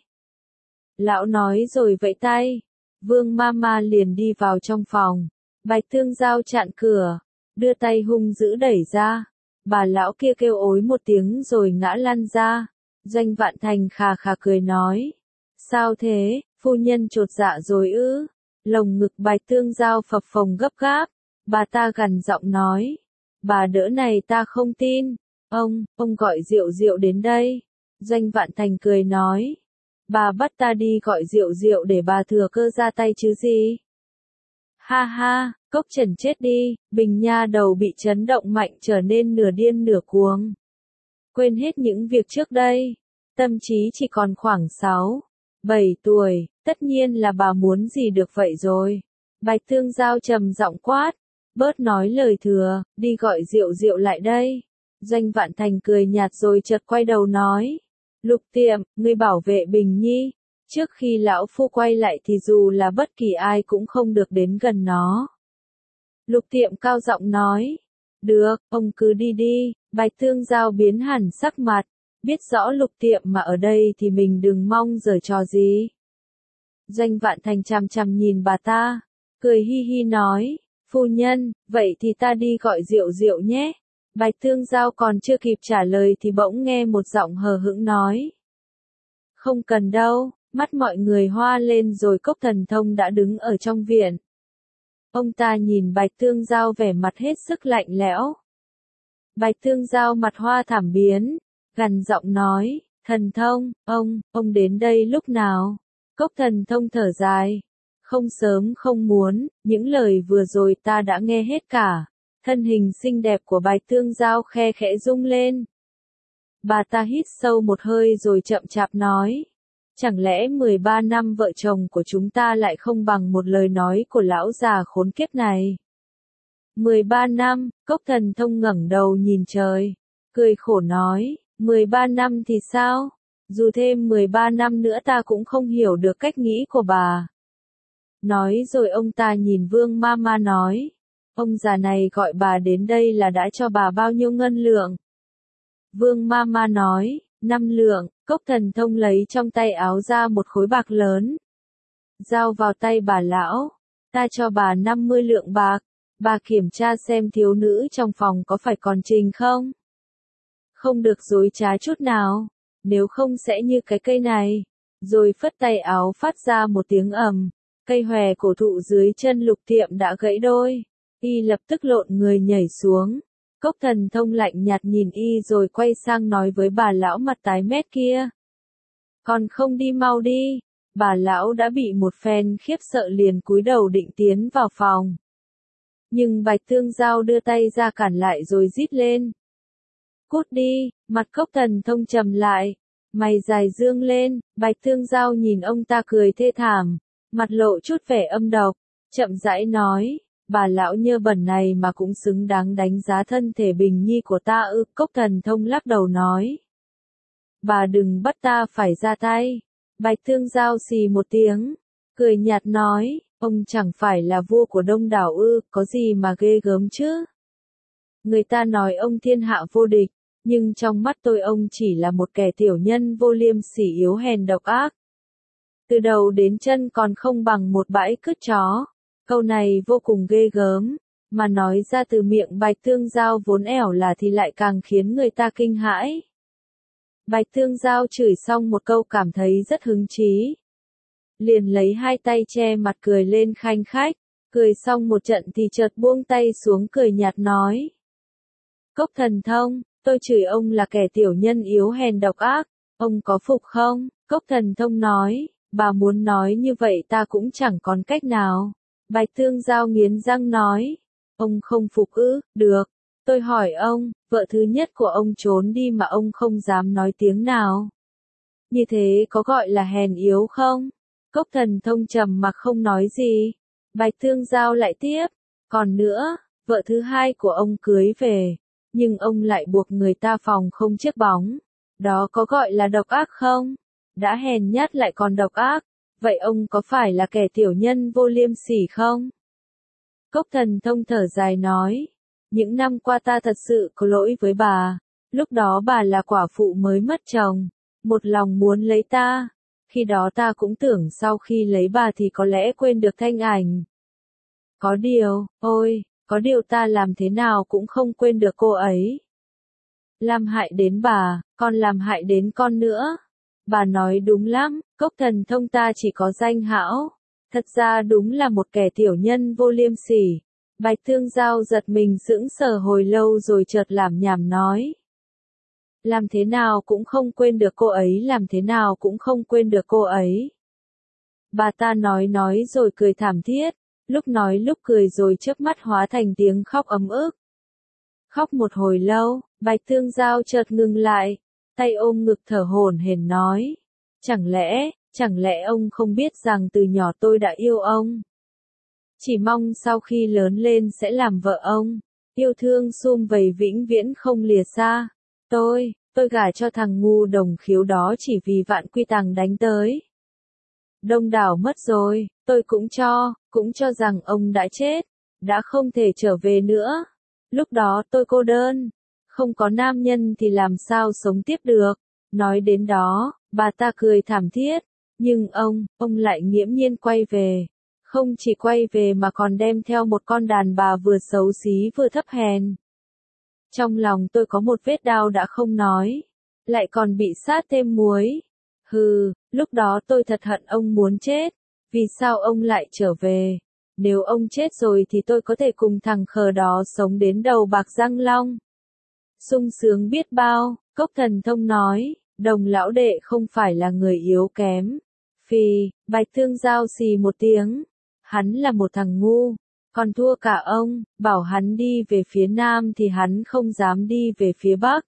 Lão nói rồi vẫy tay. Vương Mama liền đi vào trong phòng. Bạch Tương Giao chặn cửa, đưa tay hung dữ đẩy ra. Bà lão kia kêu ối một tiếng rồi ngã lăn ra. Doanh Vạn Thành khà khà cười nói. Sao thế, phu nhân chột dạ rồi ư? Lồng ngực Bạch Tương Giao phập phồng gấp gáp. Bà ta gằn giọng nói. Bà đỡ này ta không tin. Ông, ông gọi rượu rượu đến đây. Doanh Vạn Thành cười nói. Bà bắt ta đi gọi rượu rượu để bà thừa cơ ra tay chứ gì? Ha ha, Cốc Trần chết đi, Bình Nha đầu bị chấn động mạnh trở nên nửa điên nửa cuồng. Quên hết những việc trước đây. Tâm trí chỉ còn khoảng sáu, bảy tuổi, tất nhiên là bà muốn gì được vậy rồi. Bạch Tương Giao trầm giọng quát. Bớt nói lời thừa, đi gọi rượu rượu lại đây. Doanh Vạn Thành cười nhạt rồi chợt quay đầu nói. Lục Tiệm, ngươi bảo vệ Bình Nhi. Trước khi lão phu quay lại thì dù là bất kỳ ai cũng không được đến gần nó. Lục Tiệm cao giọng nói. Được, ông cứ đi đi. Bạch Tương Giao biến hẳn sắc mặt. Biết rõ Lục Tiệm mà ở đây thì mình đừng mong giở trò gì. Doanh Vạn Thành chằm chằm nhìn bà ta. Cười hi hi nói. Phu nhân, vậy thì ta đi gọi rượu rượu nhé. Bạch Tương Giao còn chưa kịp trả lời thì bỗng nghe một giọng hờ hững nói. Không cần đâu, mắt mọi người hoa lên rồi Cốc Thần Thông đã đứng ở trong viện. Ông ta nhìn Bạch Tương Giao vẻ mặt hết sức lạnh lẽo. Bạch Tương Giao mặt hoa thảm biến, gằn giọng nói, Thần Thông, ông, ông đến đây lúc nào? Cốc Thần Thông thở dài. Không sớm không muốn, những lời vừa rồi ta đã nghe hết cả. Thân hình xinh đẹp của Bạch Tương Giao khe khẽ rung lên. Bà ta hít sâu một hơi rồi chậm chạp nói. Chẳng lẽ mười ba năm vợ chồng của chúng ta lại không bằng một lời nói của lão già khốn kiếp này? mười ba năm, Cốc Thần Thông ngẩng đầu nhìn trời, cười khổ nói, mười ba năm thì sao? Dù thêm mười ba năm nữa ta cũng không hiểu được cách nghĩ của bà. Nói rồi ông ta nhìn Vương Mama nói. Ông già này gọi bà đến đây là đã cho bà bao nhiêu ngân lượng? Vương Mama nói, năm lượng. Cốc Thần Thông lấy trong tay áo ra một khối bạc lớn. Giao vào tay bà lão. Ta cho bà năm mươi lượng bạc. Bà kiểm tra xem thiếu nữ trong phòng có phải còn trình không? Không được dối trá chút nào. Nếu không sẽ như cái cây này. Rồi phất tay áo phát ra một tiếng ầm. Cây hòe cổ thụ dưới chân Lục Tiệm đã gãy đôi. Y lập tức lộn người nhảy xuống. Cốc Thần Thông lạnh nhạt nhìn y rồi quay sang nói với bà lão mặt tái mét kia. Còn không đi mau đi. Bà lão đã bị một phen khiếp sợ liền cúi đầu định tiến vào phòng. Nhưng Bạch Tương Giao đưa tay ra cản lại rồi rít lên. Cút đi, mặt Cốc Thần Thông trầm lại. Mày dài dương lên, Bạch Tương Giao nhìn ông ta cười thê thảm. Mặt lộ chút vẻ âm độc, chậm rãi nói. Bà lão nhơ bẩn này mà cũng xứng đáng đánh giá thân thể Bình Nhi của ta ư? Cốc Thần Thông lắc đầu nói. Bà đừng bắt ta phải ra tay. Bạch Tương Giao xì một tiếng, cười nhạt nói, ông chẳng phải là vua của Đông Đảo ư, có gì mà ghê gớm chứ? Người ta nói ông thiên hạ vô địch, nhưng trong mắt tôi ông chỉ là một kẻ tiểu nhân vô liêm sỉ yếu hèn độc ác. Từ đầu đến chân còn không bằng một bãi cứt chó. Câu này vô cùng ghê gớm, mà nói ra từ miệng Bạch Tương Giao vốn ẻo là thì lại càng khiến người ta kinh hãi. Bạch Tương Giao chửi xong một câu cảm thấy rất hứng chí. Liền lấy hai tay che mặt cười lên khanh khách, cười xong một trận thì chợt buông tay xuống cười nhạt nói. Cốc Thần Thông, tôi chửi ông là kẻ tiểu nhân yếu hèn độc ác, ông có phục không? Cốc Thần Thông nói, bà muốn nói như vậy ta cũng chẳng còn cách nào. Bạch Tương Giao nghiến răng nói. Ông không phục ư? Được. Tôi hỏi ông, vợ thứ nhất của ông trốn đi mà ông không dám nói tiếng nào. Như thế có gọi là hèn yếu không? Cốc Thần Thông trầm mặc không nói gì. Bạch Tương Giao lại tiếp. Còn nữa, vợ thứ hai của ông cưới về, nhưng ông lại buộc người ta phòng không chiếc bóng. Đó có gọi là độc ác không? Đã hèn nhát lại còn độc ác, vậy ông có phải là kẻ tiểu nhân vô liêm sỉ không? Cốc Thần Thông thở dài nói. Những năm qua ta thật sự có lỗi với bà. Lúc đó bà là quả phụ mới mất chồng, một lòng muốn lấy ta. Khi đó ta cũng tưởng sau khi lấy bà thì có lẽ quên được Thanh Ảnh. Có điều, ôi, có điều ta làm thế nào cũng không quên được cô ấy. Làm hại đến bà, còn làm hại đến con nữa. Bà nói đúng lắm, Cốc Thần Thông ta chỉ có danh hão. Thật ra đúng là một kẻ tiểu nhân vô liêm sỉ. Bạch Tương Giao giật mình sững sờ hồi lâu rồi chợt làm nhảm nói. Làm thế nào cũng không quên được cô ấy, làm thế nào cũng không quên được cô ấy. Bà ta nói nói rồi cười thảm thiết, lúc nói lúc cười rồi chớp mắt hóa thành tiếng khóc ấm ức. Khóc một hồi lâu, Bạch Tương Giao chợt ngừng lại, tay ôm ngực thở hổn hển nói. Chẳng lẽ, chẳng lẽ ông không biết rằng từ nhỏ tôi đã yêu ông? Chỉ mong sau khi lớn lên sẽ làm vợ ông, yêu thương sum vầy vĩnh viễn không lìa xa. Tôi, tôi gả cho thằng ngu Đồng Khiếu đó chỉ vì Vạn Quy Tàng đánh tới. Đông đảo mất rồi, tôi cũng cho, cũng cho rằng ông đã chết, đã không thể trở về nữa. Lúc đó tôi cô đơn, không có nam nhân thì làm sao sống tiếp được. Nói đến đó, bà ta cười thảm thiết, nhưng ông, ông lại nghiễm nhiên quay về. Không chỉ quay về mà còn đem theo một con đàn bà vừa xấu xí vừa thấp hèn. Trong lòng tôi có một vết đau đã không nói, lại còn bị sát thêm muối. Hừ, lúc đó tôi thật hận ông muốn chết. Vì sao ông lại trở về? Nếu ông chết rồi thì tôi có thể cùng thằng khờ đó sống đến đầu bạc răng long. Sung sướng biết bao, Cốc Thần Thông nói, Đồng lão đệ không phải là người yếu kém. Phì, Bạch Tương Giao xì một tiếng. Hắn là một thằng ngu, còn thua cả ông, bảo hắn đi về phía nam thì hắn không dám đi về phía bắc.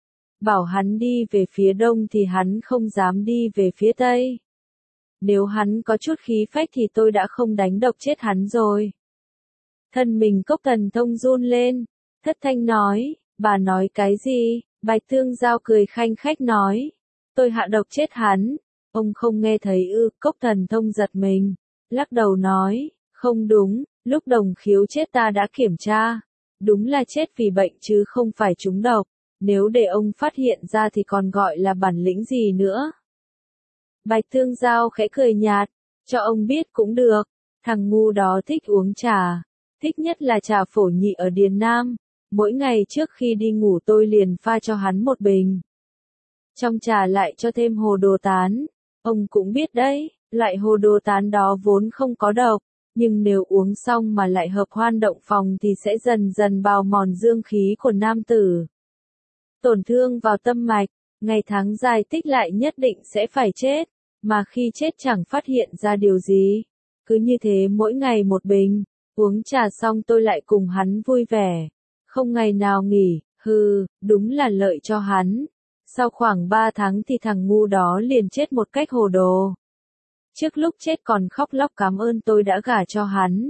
Bảo hắn đi về phía đông thì hắn không dám đi về phía tây. Nếu hắn có chút khí phách thì tôi đã không đánh độc chết hắn rồi. Thân mình Cốc Thần Thông run lên, thất thanh nói, bà nói cái gì? Bạch Tương Giao cười khanh khách nói, tôi hạ độc chết hắn. Ông không nghe thấy ư? Cốc Thần Thông giật mình, lắc đầu nói, không đúng, lúc Đồng Khiếu chết ta đã kiểm tra. Đúng là chết vì bệnh chứ không phải trúng độc. Nếu để ông phát hiện ra thì còn gọi là bản lĩnh gì nữa. Bạch Tương Giao khẽ cười nhạt, cho ông biết cũng được, thằng ngu đó thích uống trà, thích nhất là trà phổ nhị ở Điền Nam, mỗi ngày trước khi đi ngủ tôi liền pha cho hắn một bình. Trong trà lại cho thêm hồ đồ tán, ông cũng biết đấy, loại hồ đồ tán đó vốn không có độc, nhưng nếu uống xong mà lại hợp hoan động phòng thì sẽ dần dần bào mòn dương khí của nam tử. Tổn thương vào tâm mạch, ngày tháng dài tích lại nhất định sẽ phải chết, mà khi chết chẳng phát hiện ra điều gì. Cứ như thế mỗi ngày một bình, uống trà xong tôi lại cùng hắn vui vẻ, không ngày nào nghỉ, hừ, đúng là lợi cho hắn. Sau khoảng ba tháng thì thằng ngu đó liền chết một cách hồ đồ. Trước lúc chết còn khóc lóc cảm ơn tôi đã gả cho hắn.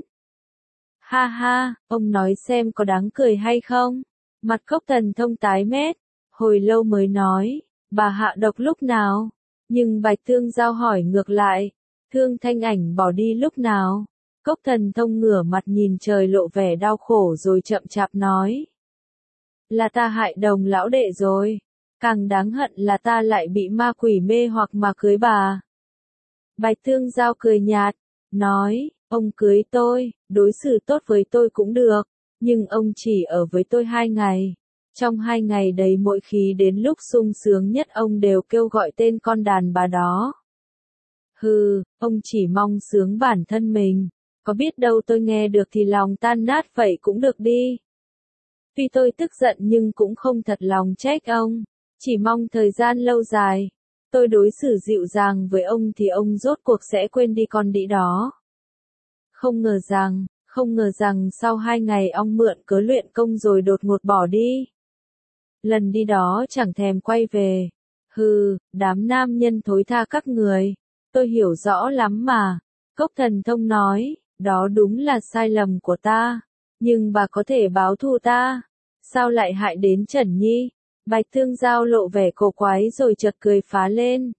Ha ha, ông nói xem có đáng cười hay không? Mặt Cốc Thần Thông tái mét, hồi lâu mới nói, bà hạ độc lúc nào? Nhưng Bạch Tương Giao hỏi ngược lại, Thương Thanh Ảnh bỏ đi lúc nào? Cốc Thần Thông ngửa mặt nhìn trời lộ vẻ đau khổ rồi chậm chạp nói. Là ta hại Đồng lão đệ rồi, càng đáng hận là ta lại bị ma quỷ mê hoặc mà cưới bà. Bạch Tương Giao cười nhạt, nói, ông cưới tôi, đối xử tốt với tôi cũng được, nhưng ông chỉ ở với tôi hai ngày. Trong hai ngày đấy mỗi khi đến lúc sung sướng nhất ông đều kêu gọi tên con đàn bà đó. Hừ, ông chỉ mong sướng bản thân mình, có biết đâu tôi nghe được thì lòng tan nát vậy cũng được đi. Tuy tôi tức giận nhưng cũng không thật lòng trách ông, chỉ mong thời gian lâu dài, tôi đối xử dịu dàng với ông thì ông rốt cuộc sẽ quên đi con đĩ đó. Không ngờ rằng, không ngờ rằng sau hai ngày ong mượn cớ luyện công rồi đột ngột bỏ đi. Lần đi đó chẳng thèm quay về. Hừ, đám nam nhân thối tha các người. Tôi hiểu rõ lắm mà. Cốc Thần Thông nói, đó đúng là sai lầm của ta. Nhưng bà có thể báo thù ta. Sao lại hại đến Trần Nhi? Bạch Tương Giao lộ vẻ cổ quái rồi chợt cười phá lên.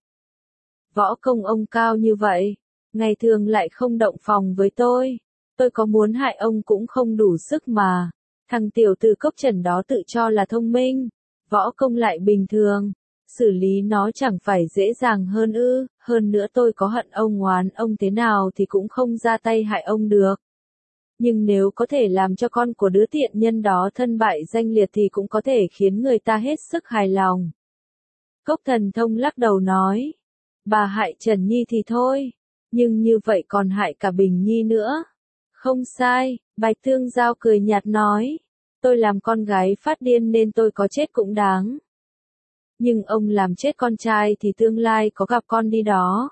Võ công ông cao như vậy, ngày thường lại không động phòng với tôi. Tôi có muốn hại ông cũng không đủ sức mà. Thằng tiểu tử Cốc Trần đó tự cho là thông minh, võ công lại bình thường. Xử lý nó chẳng phải dễ dàng hơn ư, hơn nữa tôi có hận ông oán ông thế nào thì cũng không ra tay hại ông được. Nhưng nếu có thể làm cho con của đứa tiện nhân đó thân bại danh liệt thì cũng có thể khiến người ta hết sức hài lòng. Cốc Thần Thông lắc đầu nói, bà hại Trần Nhi thì thôi, nhưng như vậy còn hại cả Bình Nhi nữa. Không sai, Bạch Tương Giao cười nhạt nói, tôi làm con gái phát điên nên tôi có chết cũng đáng. Nhưng ông làm chết con trai thì tương lai có gặp con đi đó.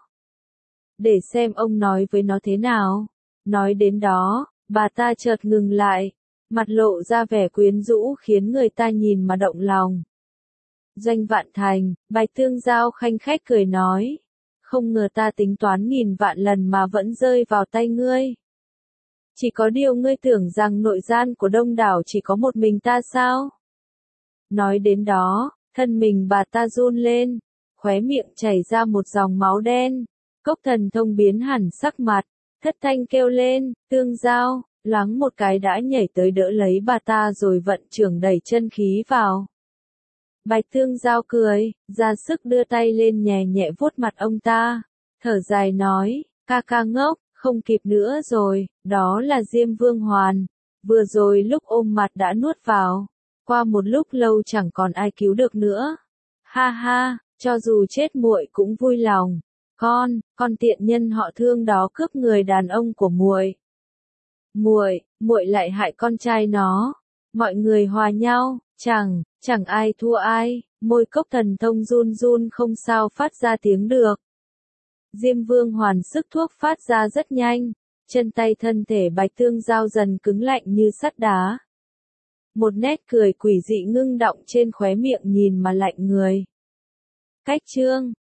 Để xem ông nói với nó thế nào. Nói đến đó, bà ta chợt ngừng lại, mặt lộ ra vẻ quyến rũ khiến người ta nhìn mà động lòng. Doanh Vạn Thành, Bạch Tương Giao khanh khách cười nói, không ngờ ta tính toán nghìn vạn lần mà vẫn rơi vào tay ngươi. Chỉ có điều ngươi tưởng rằng nội gian của đông đảo chỉ có một mình ta sao? Nói đến đó, thân mình bà ta run lên, khóe miệng chảy ra một dòng máu đen. Cốc Thần Thông biến hẳn sắc mặt, thất thanh kêu lên, Tương Giao, loáng một cái đã nhảy tới đỡ lấy bà ta rồi vận trưởng đẩy chân khí vào. Bạch Tương Giao cười, ra sức đưa tay lên nhẹ nhẹ vuốt mặt ông ta, thở dài nói, ca ca ngốc, không kịp nữa rồi, đó là Diêm Vương Hoàn, vừa rồi lúc ôm mặt đã nuốt vào, qua một lúc lâu chẳng còn ai cứu được nữa. Ha ha, cho dù chết muội cũng vui lòng. Con, con tiện nhân họ Thương đó cướp người đàn ông của muội. Muội, muội lại hại con trai nó. Mọi người hòa nhau, chẳng, chẳng ai thua ai, môi Cốc Thần Thông run run không sao phát ra tiếng được. Diêm Vương Hoàn sức thuốc phát ra rất nhanh, chân tay thân thể Bạch Tương Giao dần cứng lạnh như sắt đá. Một nét cười quỷ dị ngưng đọng trên khóe miệng nhìn mà lạnh người. Cách chương